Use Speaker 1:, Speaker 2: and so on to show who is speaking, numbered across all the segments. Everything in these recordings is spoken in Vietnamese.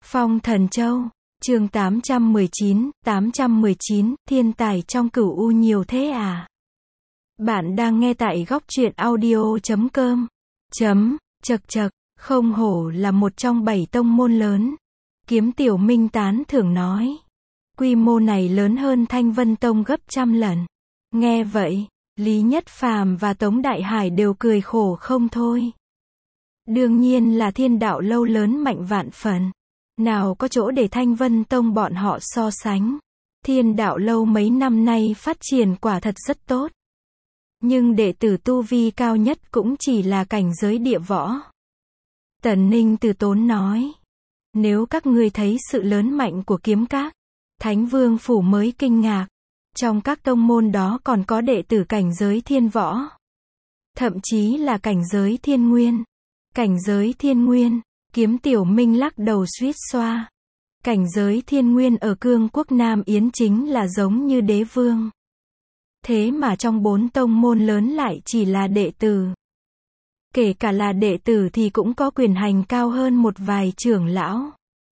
Speaker 1: Phong Thần Châu, chương 819, thiên tài trong cửu u nhiều thế à? Bạn đang nghe tại góc truyện audio.com. Chậc chậc, không hổ là một trong 7 tông môn lớn. Kiếm Tiểu Minh tán thưởng nói. Quy mô này lớn hơn Thanh Vân Tông gấp trăm lần. Nghe vậy, Lý Nhất Phàm và Tống Đại Hải đều cười khổ không thôi. Đương nhiên là Thiên Đạo Lâu lớn mạnh vạn phần. Nào có chỗ để Thanh Vân Tông bọn họ so sánh. Thiên Đạo Lâu mấy năm nay phát triển quả thật rất tốt. Nhưng đệ tử tu vi cao nhất cũng chỉ là cảnh giới địa võ. Tần Ninh từ tốn nói. Nếu các ngươi thấy sự lớn mạnh của kiếm các, Thánh Vương Phủ mới kinh ngạc. Trong các tông môn đó còn có đệ tử cảnh giới thiên võ. Thậm chí là cảnh giới thiên nguyên. Cảnh giới thiên nguyên, Kiếm Tiểu Minh lắc đầu suýt xoa. Cảnh giới thiên nguyên ở cương quốc Nam Yến chính là giống như đế vương. Thế mà trong 4 tông môn lớn lại chỉ là đệ tử. Kể cả là đệ tử thì cũng có quyền hành cao hơn một vài trưởng lão.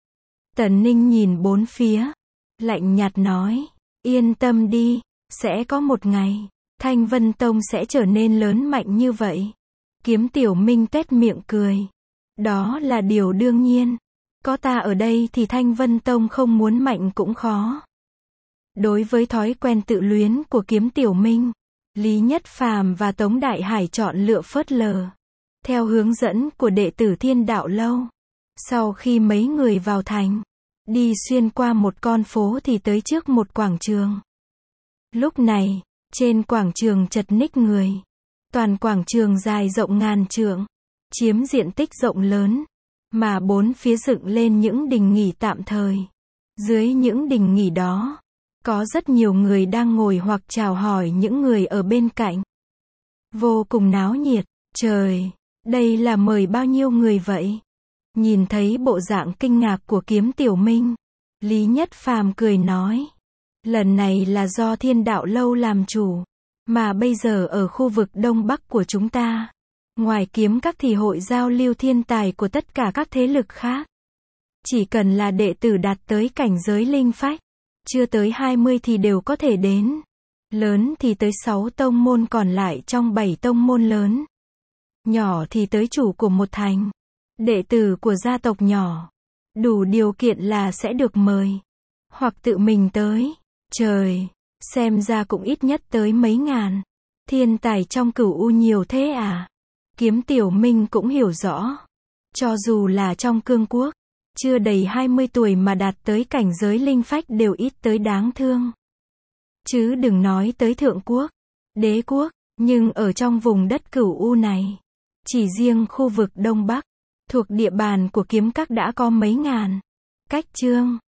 Speaker 1: Tần Ninh nhìn bốn phía, lạnh nhạt nói, yên tâm đi, sẽ có một ngày, Thanh Vân Tông sẽ trở nên lớn mạnh như vậy. Kiếm Tiểu Minh tuét miệng cười. Đó là điều đương nhiên. Có ta ở đây thì Thanh Vân Tông không muốn mạnh cũng khó. Đối với thói quen tự luyến của Kiếm Tiểu Minh, Lý Nhất Phàm và Tống Đại Hải chọn lựa phớt lờ. Theo hướng dẫn của đệ tử Thiên Đạo Lâu. Sau khi mấy người vào thành, đi xuyên qua một con phố thì tới trước một quảng trường. Lúc này, trên quảng trường chật ních người. Toàn quảng trường dài rộng ngàn trượng, chiếm diện tích rộng lớn, mà bốn phía dựng lên những đình nghỉ tạm thời. Dưới những đình nghỉ đó, có rất nhiều người đang ngồi hoặc chào hỏi những người ở bên cạnh. Vô cùng náo nhiệt. Trời, đây là mời bao nhiêu người vậy? Nhìn thấy bộ dạng kinh ngạc của Kiếm Tiểu Minh, Lý Nhất Phàm cười nói. Lần này là do Thiên Đạo Lâu làm chủ. Mà bây giờ ở khu vực Đông Bắc của chúng ta, ngoài kiếm các thì hội giao lưu thiên tài của tất cả các thế lực khác. Chỉ cần là đệ tử đạt tới cảnh giới linh phách, chưa tới 20 thì đều có thể đến. Lớn thì tới 6 tông môn còn lại trong 7 tông môn lớn. Nhỏ thì tới chủ của một thành, đệ tử của gia tộc nhỏ. Đủ điều kiện là sẽ được mời. Hoặc tự mình tới. Trời! Xem ra cũng ít nhất tới mấy ngàn. Thiên tài trong cửu u nhiều thế à? Kiếm Tiểu Minh cũng hiểu rõ. Cho dù là trong cương quốc, chưa đầy 20 tuổi mà đạt tới cảnh giới linh phách đều ít tới đáng thương. Chứ đừng nói tới thượng quốc, đế quốc, nhưng ở trong vùng đất cửu u này, chỉ riêng khu vực Đông Bắc, thuộc địa bàn của kiếm các đã có mấy ngàn. Cách chương